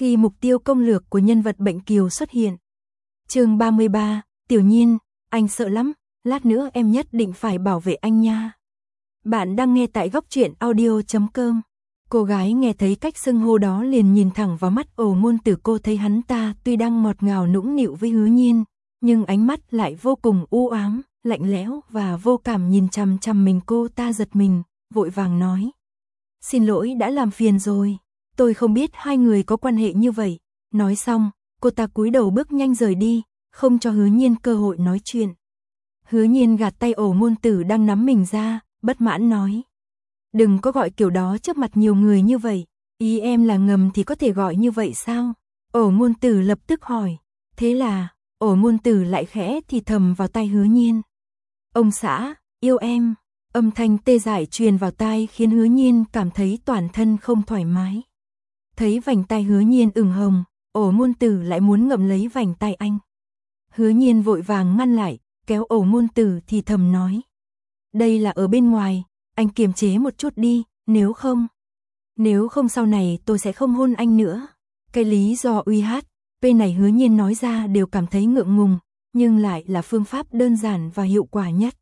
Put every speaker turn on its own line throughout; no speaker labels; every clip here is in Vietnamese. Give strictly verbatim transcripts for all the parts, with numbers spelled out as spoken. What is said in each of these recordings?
khi mục tiêu công lược của nhân vật bệnh kiều xuất hiện. Chương ba mươi ba, Tiểu Nhiên, anh sợ lắm, lát nữa em nhất định phải bảo vệ anh nha. Bạn đang nghe tại góc truyện audio chấm com. Cô gái nghe thấy cách xưng hô đó liền nhìn thẳng vào mắt Ổ Ngôn Tử. Cô thấy hắn ta tuy đang ngọt ngào nũng nịu với Hứa Nhiên, nhưng ánh mắt lại vô cùng u ám, lạnh lẽo và vô cảm nhìn chằm chằm mình. Cô ta giật mình, vội vàng nói: "Xin lỗi đã làm phiền rồi, tôi không biết hai người có quan hệ như vậy." Nói xong, cô ta cúi đầu bước nhanh rời đi, không cho Hứa Nhiên cơ hội nói chuyện. Hứa Nhiên gạt tay Ổ Ngôn Tử đang nắm mình ra, bất mãn nói: "Đừng có gọi kiểu đó trước mặt nhiều người như vậy, ý em là ngầm thì có thể gọi như vậy sao?" Ổ Ngôn Tử lập tức hỏi. Thế là, Ổ Ngôn Tử lại khẽ thì thầm vào tai Hứa Nhiên: "Ông xã, yêu em." Âm thanh tê dại truyền vào tai khiến Hứa Nhiên cảm thấy toàn thân không thoải mái. Thấy vành tai Hứa Nhiên ửng hồng, Ổ Ngôn Tử lại muốn ngậm lấy vành tai anh. Hứa Nhiên vội vàng ngăn lại, kéo Ổ Ngôn Tử thì thầm nói: "Đây là ở bên ngoài, anh kiềm chế một chút đi, nếu không, nếu không sau này tôi sẽ không hôn anh nữa." Cái lý do uy hát, bên này Hứa Nhiên nói ra đều cảm thấy ngượng ngùng, nhưng lại là phương pháp đơn giản và hiệu quả nhất.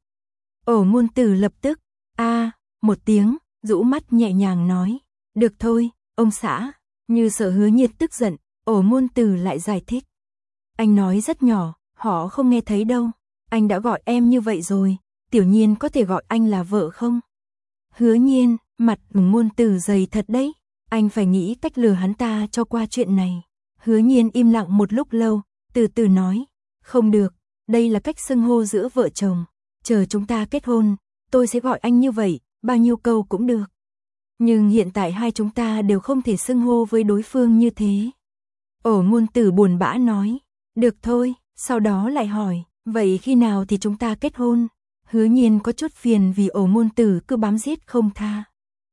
Ổ Ngôn Tử lập tức a một tiếng, rũ mắt nhẹ nhàng nói: "Được thôi, ông xã." Như sợ Hứa Nhiên tức giận, Ổ Ngôn Tử lại giải thích: "Anh nói rất nhỏ, họ không nghe thấy đâu. Anh đã gọi em như vậy rồi, Tiểu Nhiên có thể gọi anh là vợ không?" Hứa Nhiên, mặt Ổ Ngôn Tử dày thật đấy, anh phải nghĩ cách lừa hắn ta cho qua chuyện này. Hứa Nhiên im lặng một lúc lâu, từ từ nói: "Không được, đây là cách xưng hô giữa vợ chồng. Chờ chúng ta kết hôn, tôi sẽ gọi anh như vậy, bao nhiêu câu cũng được. Nhưng hiện tại hai chúng ta đều không thể xưng hô với đối phương như thế." Ổ Ngôn Tử buồn bã nói: "Được thôi." Sau đó lại hỏi: "Vậy khi nào thì chúng ta kết hôn?" Hứa Nhiên có chút phiền vì Ổ Ngôn Tử cứ bám giết không tha.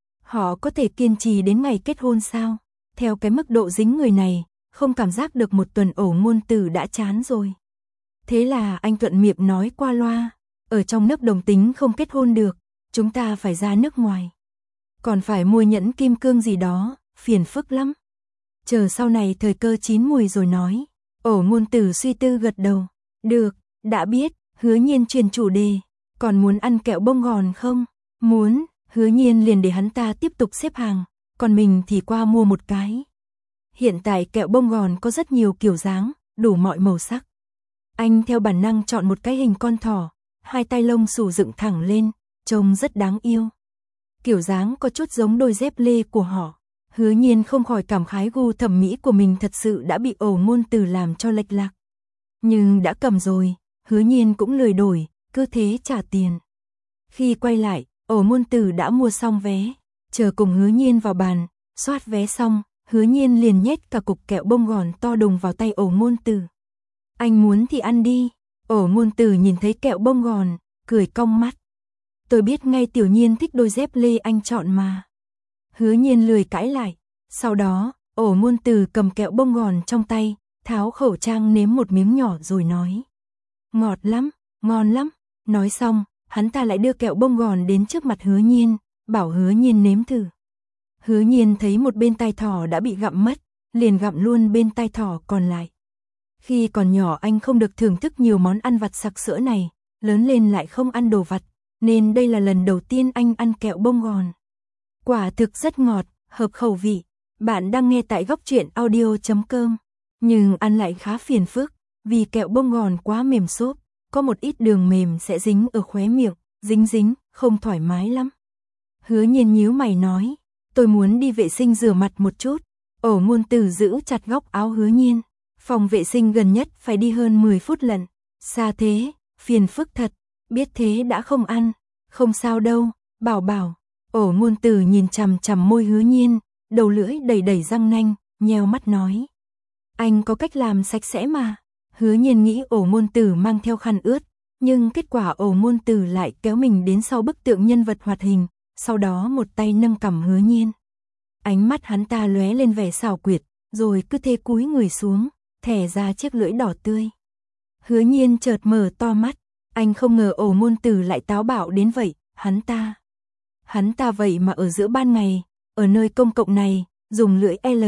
Họ có thể kiên trì đến ngày kết hôn sao? Theo cái mức độ dính người này, không cảm giác được một tuần Ổ Ngôn Tử đã chán rồi. Thế là anh thuận miệng nói qua loa: "Ở trong nước đồng tính không kết hôn được, chúng ta phải ra nước ngoài. Còn phải mua nhẫn kim cương gì đó, phiền phức lắm. Chờ sau này thời cơ chín mùi rồi nói." Ổ Ngôn Tử suy tư gật đầu: "Được, đã biết." Hứa Nhiên chuyển chủ đề: "Còn muốn ăn kẹo bông gòn không?" "Muốn." Hứa Nhiên liền để hắn ta tiếp tục xếp hàng, còn mình thì qua mua một cái. Hiện tại kẹo bông gòn có rất nhiều kiểu dáng, đủ mọi màu sắc. Anh theo bản năng chọn một cái hình con thỏ, hai tay lông xù dựng thẳng lên, trông rất đáng yêu. Kiểu dáng có chút giống đôi dép lê của họ. Hứa Nhiên không khỏi cảm khái gu thẩm mỹ của mình thật sự đã bị Ổ Ngôn Tử làm cho lệch lạc. Nhưng đã cầm rồi, Hứa Nhiên cũng lười đổi, cứ thế trả tiền. Khi quay lại, Ổ Ngôn Tử đã mua xong vé, chờ cùng Hứa Nhiên vào bàn, soát vé xong, Hứa Nhiên liền nhét cả cục kẹo bông gòn to đùng vào tay Ổ Ngôn Tử. "Anh muốn thì ăn đi." Ổ Ngôn Tử nhìn thấy kẹo bông gòn, cười cong mắt: "Tôi biết ngay Tiểu Nhiên thích đôi dép lê anh chọn mà." Hứa Nhiên lười cãi lại. Sau đó, Ổ Ngôn Tử cầm kẹo bông gòn trong tay, tháo khẩu trang nếm một miếng nhỏ rồi nói: "Ngọt lắm, ngon lắm." Nói xong, hắn ta lại đưa kẹo bông gòn đến trước mặt Hứa Nhiên, bảo Hứa Nhiên nếm thử. Hứa Nhiên thấy một bên tai thỏ đã bị gặm mất, liền gặm luôn bên tai thỏ còn lại. Khi còn nhỏ anh không được thưởng thức nhiều món ăn vặt sặc sỡ này, lớn lên lại không ăn đồ vặt, nên đây là lần đầu tiên anh ăn kẹo bông gòn. Quả thực rất ngọt, hợp khẩu vị. Bạn đang nghe tại góc truyện audio chấm com. Nhưng ăn lại khá phiền phức, vì kẹo bông gòn quá mềm xốp, có một ít đường mềm sẽ dính ở khóe miệng, dính dính, không thoải mái lắm. Hứa Nhiên nhíu mày nói: "Tôi muốn đi vệ sinh rửa mặt một chút." Ổ Ngôn Tử giữ chặt góc áo Hứa Nhiên: "Phòng vệ sinh gần nhất phải đi hơn mười phút lận. Xa thế, phiền phức thật." "Biết thế đã không ăn." "Không sao đâu, bảo bảo." Ổ Ngôn Tử nhìn chằm chằm môi Hứa Nhiên, đầu lưỡi đầy đầy răng nanh, nheo mắt nói: "Anh có cách làm sạch sẽ mà." Hứa Nhiên nghĩ Ổ Ngôn Tử mang theo khăn ướt, nhưng kết quả Ổ Ngôn Tử lại kéo mình đến sau bức tượng nhân vật hoạt hình, sau đó một tay nâng cằm Hứa Nhiên. Ánh mắt hắn ta lóe lên vẻ xảo quyệt, rồi cứ thế cúi người xuống, thẻ ra chiếc lưỡi đỏ tươi. Hứa Nhiên chợt mở to mắt, anh không ngờ Ổ Ngôn Tử lại táo bạo đến vậy, hắn ta. Hắn ta vậy mà ở giữa ban ngày, ở nơi công cộng này, dùng lưỡi L,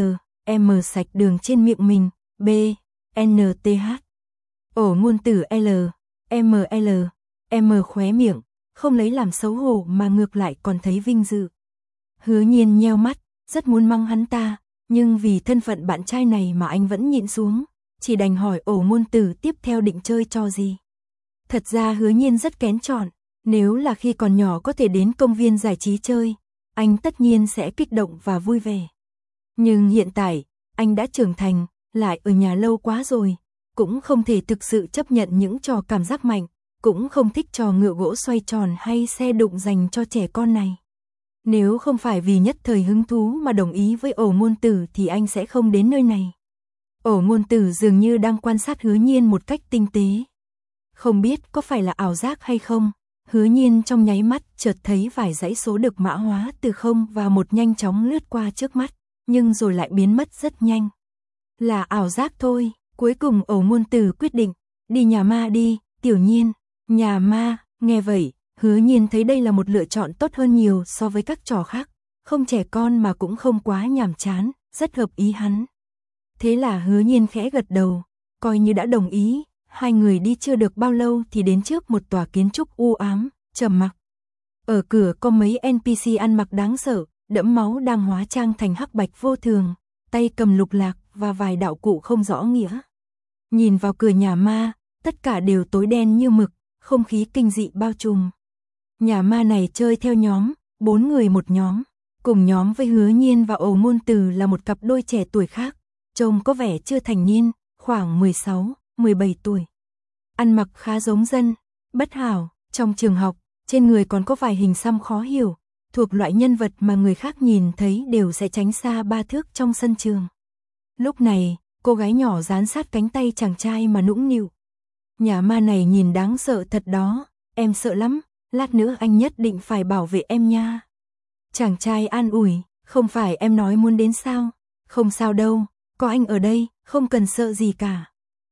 M sạch đường trên miệng mình, B, N T H. Ổ ngôn từ L, M L, M khóe miệng, không lấy làm xấu hổ mà ngược lại còn thấy vinh dự. Hứa Nhiên nheo mắt, rất muốn mắng hắn ta, nhưng vì thân phận bạn trai này mà anh vẫn nhịn xuống, chỉ đành hỏi ổ ngôn từ tiếp theo định chơi trò gì. Thật ra Hứa Nhiên rất kén chọn, nếu là khi còn nhỏ có thể đến công viên giải trí chơi, anh tất nhiên sẽ kích động và vui vẻ. Nhưng hiện tại, anh đã trưởng thành, lại ở nhà lâu quá rồi, cũng không thể thực sự chấp nhận những trò cảm giác mạnh, cũng không thích trò ngựa gỗ xoay tròn hay xe đụng dành cho trẻ con này. Nếu không phải vì nhất thời hứng thú mà đồng ý với ổ ngôn tử thì anh sẽ không đến nơi này. Ổ ngôn tử dường như đang quan sát Hứa Nhiên một cách tinh tế. Không biết có phải là ảo giác hay không, Hứa Nhiên trong nháy mắt chợt thấy vài dãy số được mã hóa từ không và một nhanh chóng lướt qua trước mắt, nhưng rồi lại biến mất rất nhanh. Là ảo giác thôi, cuối cùng ổ ngôn tử quyết định, đi nhà ma đi, Tiểu Nhiên. Nhà ma, nghe vậy, Hứa Nhiên thấy đây là một lựa chọn tốt hơn nhiều so với các trò khác, không trẻ con mà cũng không quá nhàm chán, rất hợp ý hắn. Thế là Hứa Nhiên khẽ gật đầu, coi như đã đồng ý. Hai người đi chưa được bao lâu thì đến trước một tòa kiến trúc u ám, trầm mặc. Ở cửa có mấy en pê xê ăn mặc đáng sợ, đẫm máu đang hóa trang thành hắc bạch vô thường, tay cầm lục lạc và vài đạo cụ không rõ nghĩa. Nhìn vào cửa nhà ma, tất cả đều tối đen như mực, không khí kinh dị bao trùm. Nhà ma này chơi theo nhóm, bốn người một nhóm, cùng nhóm với Hứa Nhiên và ổ ngôn từ là một cặp đôi trẻ tuổi khác, trông có vẻ chưa thành niên, khoảng mười sáu, mười bảy tuổi. Ăn mặc khá giống dân, bất hảo, trong trường học, trên người còn có vài hình xăm khó hiểu, thuộc loại nhân vật mà người khác nhìn thấy đều sẽ tránh xa ba thước trong sân trường. Lúc này, cô gái nhỏ dán sát cánh tay chàng trai mà nũng nịu. Nhà ma này nhìn đáng sợ thật đó, em sợ lắm, lát nữa anh nhất định phải bảo vệ em nha. Chàng trai an ủi, không phải em nói muốn đến sao, không sao đâu, có anh ở đây, không cần sợ gì cả.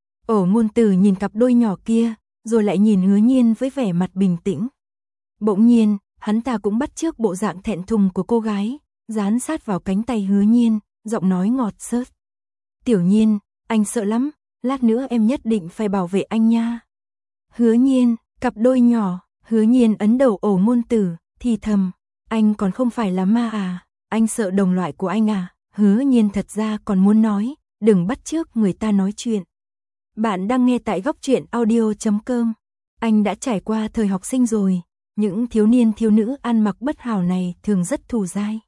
Ổ ngôn tử nhìn cặp đôi nhỏ kia, rồi lại nhìn Hứa Nhiên với vẻ mặt bình tĩnh. Bỗng nhiên, hắn ta cũng bắt chước bộ dạng thẹn thùng của cô gái, dán sát vào cánh tay Hứa Nhiên, giọng nói ngọt xớt. Tiểu Nhiên, anh sợ lắm, lát nữa em nhất định phải bảo vệ anh nha. Hứa Nhiên, cặp đôi nhỏ, Hứa Nhiên ấn đầu ổ ngôn tử, thì thầm, anh còn không phải là ma à, anh sợ đồng loại của anh à. Hứa Nhiên thật ra còn muốn nói, đừng bắt chước người ta nói chuyện. Bạn đang nghe tại góc truyện audio chấm com. Anh đã trải qua thời học sinh rồi, những thiếu niên thiếu nữ ăn mặc bất hảo này thường rất thù dai.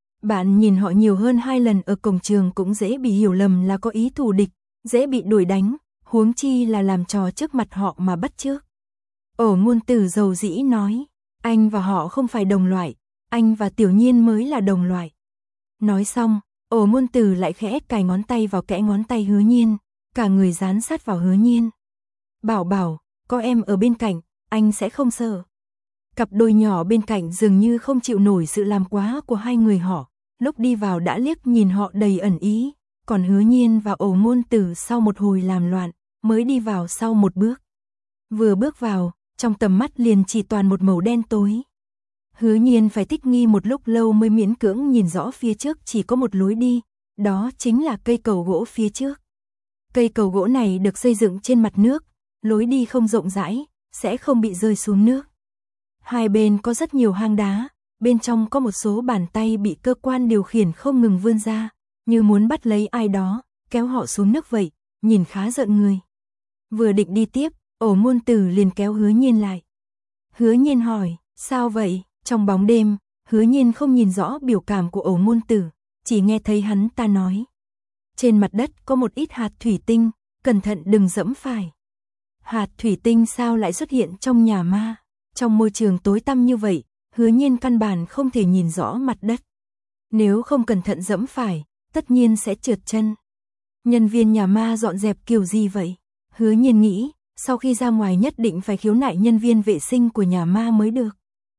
Bạn nhìn họ nhiều hơn hai lần ở cổng trường cũng dễ bị hiểu lầm là có ý thù địch, dễ bị đuổi đánh, huống chi là làm trò trước mặt họ mà bắt chước. Ổ ngôn tử dầu dĩ nói, anh và họ không phải đồng loại, anh và Tiểu Nhiên mới là đồng loại. Nói xong, ổ ngôn tử lại khẽ cài ngón tay vào kẽ ngón tay Hứa Nhiên, cả người dán sát vào Hứa Nhiên. Bảo bảo, có em ở bên cạnh, anh sẽ không sợ. Cặp đôi nhỏ bên cạnh dường như không chịu nổi sự làm quá của hai người họ, lúc đi vào đã liếc nhìn họ đầy ẩn ý, còn Hứa Nhiên và ổ ngôn tử sau một hồi làm loạn, mới đi vào sau một bước. Vừa bước vào, trong tầm mắt liền chỉ toàn một màu đen tối. Hứa Nhiên phải thích nghi một lúc lâu mới miễn cưỡng nhìn rõ phía trước chỉ có một lối đi, đó chính là cây cầu gỗ phía trước. Cây cầu gỗ này được xây dựng trên mặt nước, lối đi không rộng rãi, sẽ không bị rơi xuống nước. Hai bên có rất nhiều hang đá, bên trong có một số bàn tay bị cơ quan điều khiển không ngừng vươn ra, như muốn bắt lấy ai đó, kéo họ xuống nước vậy, nhìn khá rợn người. Vừa định đi tiếp, ổ ngôn tử liền kéo Hứa Nhiên lại. Hứa Nhiên hỏi, sao vậy? Trong bóng đêm, Hứa Nhiên không nhìn rõ biểu cảm của ổ ngôn tử, chỉ nghe thấy hắn ta nói. Trên mặt đất có một ít hạt thủy tinh, cẩn thận đừng dẫm phải. Hạt thủy tinh sao lại xuất hiện trong nhà ma? Trong môi trường tối tăm như vậy, Hứa Nhiên căn bản không thể nhìn rõ mặt đất. Nếu không cẩn thận dẫm phải, tất nhiên sẽ trượt chân. Nhân viên nhà ma dọn dẹp kiểu gì vậy? Hứa Nhiên nghĩ, sau khi ra ngoài nhất định phải khiếu nại nhân viên vệ sinh của nhà ma mới được.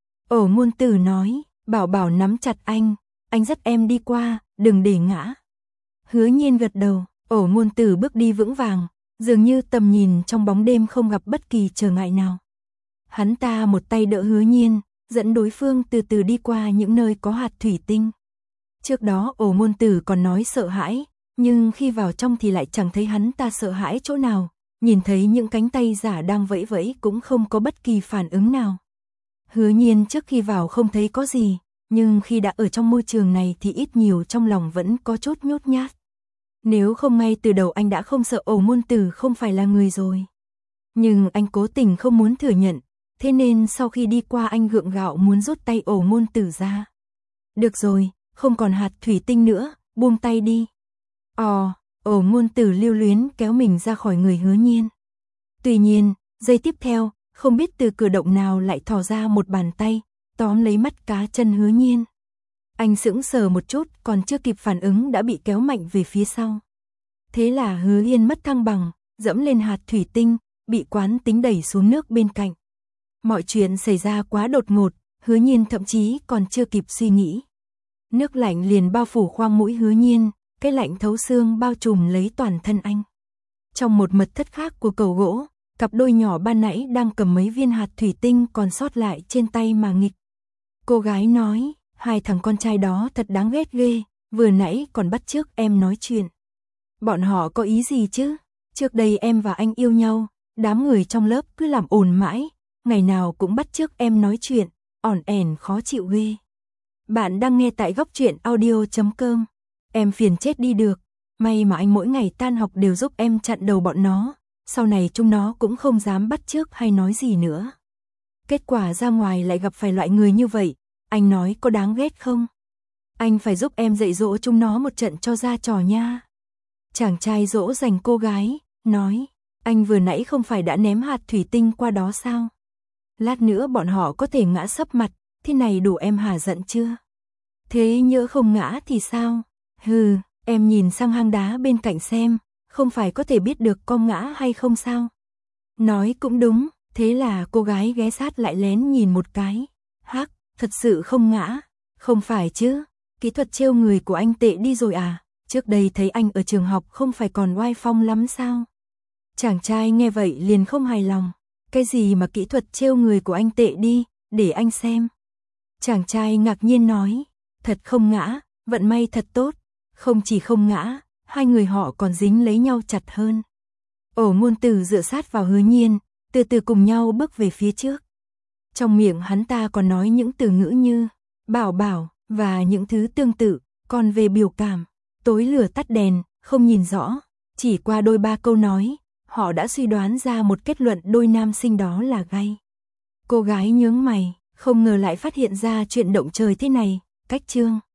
Ổ ngôn tử nói, bảo bảo nắm chặt anh, anh dắt em đi qua, đừng để ngã. Hứa Nhiên gật đầu, ổ ngôn tử bước đi vững vàng, dường như tầm nhìn trong bóng đêm không gặp bất kỳ trở ngại nào. Hắn ta một tay đỡ Hứa Nhiên, dẫn đối phương từ từ đi qua những nơi có hạt thủy tinh. Trước đó ổ ngôn tử còn nói sợ hãi, Nhưng khi vào trong thì lại chẳng thấy hắn ta sợ hãi chỗ nào, nhìn thấy những cánh tay giả đang vẫy vẫy cũng không có bất kỳ phản ứng nào. Hứa Nhiên trước khi vào không thấy có gì, nhưng khi đã ở trong môi trường này thì ít nhiều trong lòng vẫn có chút nhút nhát. Nếu không ngay từ đầu anh đã không sợ Ổ Môn Tử không phải là người rồi. Nhưng anh cố tình không muốn thừa nhận, thế nên sau khi đi qua anh gượng gạo muốn rút tay Ổ Môn Tử ra. Được rồi, không còn hạt thủy tinh nữa, buông tay đi. Ồ, Ổ Môn Tử lưu luyến kéo mình ra khỏi người Hứa Nhiên. Tuy nhiên, giây tiếp theo, không biết từ cửa động nào lại thò ra một bàn tay, tóm lấy mắt cá chân Hứa Nhiên. Anh sững sờ một chút, còn chưa kịp phản ứng đã bị kéo mạnh về phía sau. Thế là Hứa Nhiên mất thăng bằng, dẫm lên hạt thủy tinh, bị quán tính đẩy xuống nước bên cạnh. Mọi chuyện xảy ra quá đột ngột, Hứa Nhiên thậm chí còn chưa kịp suy nghĩ. Nước lạnh liền bao phủ khoang mũi Hứa Nhiên, cái lạnh thấu xương bao trùm lấy toàn thân anh. Trong một mật thất khác của cầu gỗ, cặp đôi nhỏ ban nãy đang cầm mấy viên hạt thủy tinh còn sót lại trên tay mà nghịch. Cô gái nói, hai thằng con trai đó thật đáng ghét ghê, vừa nãy còn bắt chước em nói chuyện. Bọn họ có ý gì chứ? Trước đây em và anh yêu nhau, đám người trong lớp cứ làm ồn mãi, ngày nào cũng bắt chước em nói chuyện, ỏn ẻn khó chịu ghê. Bạn đang nghe tại góc truyện audio chấm com. Em phiền chết đi được, may mà anh mỗi ngày tan học đều giúp em chặn đầu bọn nó, sau này chúng nó cũng không dám bắt chước hay nói gì nữa. Kết quả ra ngoài lại gặp phải loại người như vậy, anh nói có đáng ghét không? Anh phải giúp em dạy dỗ chúng nó một trận cho ra trò nha. Chàng trai dỗ dành cô gái, nói, anh vừa nãy không phải đã ném hạt thủy tinh qua đó sao? Lát nữa bọn họ có thể ngã sấp mặt, thế này đủ em hả giận chưa? Thế nhỡ không ngã thì sao? Hừ, em nhìn sang hang đá bên cạnh xem, không phải có thể biết được con ngã hay không sao? Nói cũng đúng, thế là cô gái ghé sát lại lén nhìn một cái. Hắc, thật sự không ngã, không phải chứ? Kỹ thuật trêu người của anh tệ đi rồi à? Trước đây thấy anh ở trường học không phải còn oai phong lắm sao? Chàng trai nghe vậy liền không hài lòng. Cái gì mà kỹ thuật trêu người của anh tệ đi, để anh xem. Chàng trai ngạc nhiên nói, thật không ngã, vận may thật tốt. Không chỉ không ngã, hai người họ còn dính lấy nhau chặt hơn. Ổ Môn Tử dựa sát vào Hứa Nhiên, từ từ cùng nhau bước về phía trước. Trong miệng hắn ta còn nói những từ ngữ như bảo bảo và những thứ tương tự, còn về biểu cảm, tối lửa tắt đèn, không nhìn rõ. Chỉ qua đôi ba câu nói, họ đã suy đoán ra một kết luận đôi nam sinh đó là gay. Cô gái nhướng mày, không ngờ lại phát hiện ra chuyện động trời thế này, cách chương.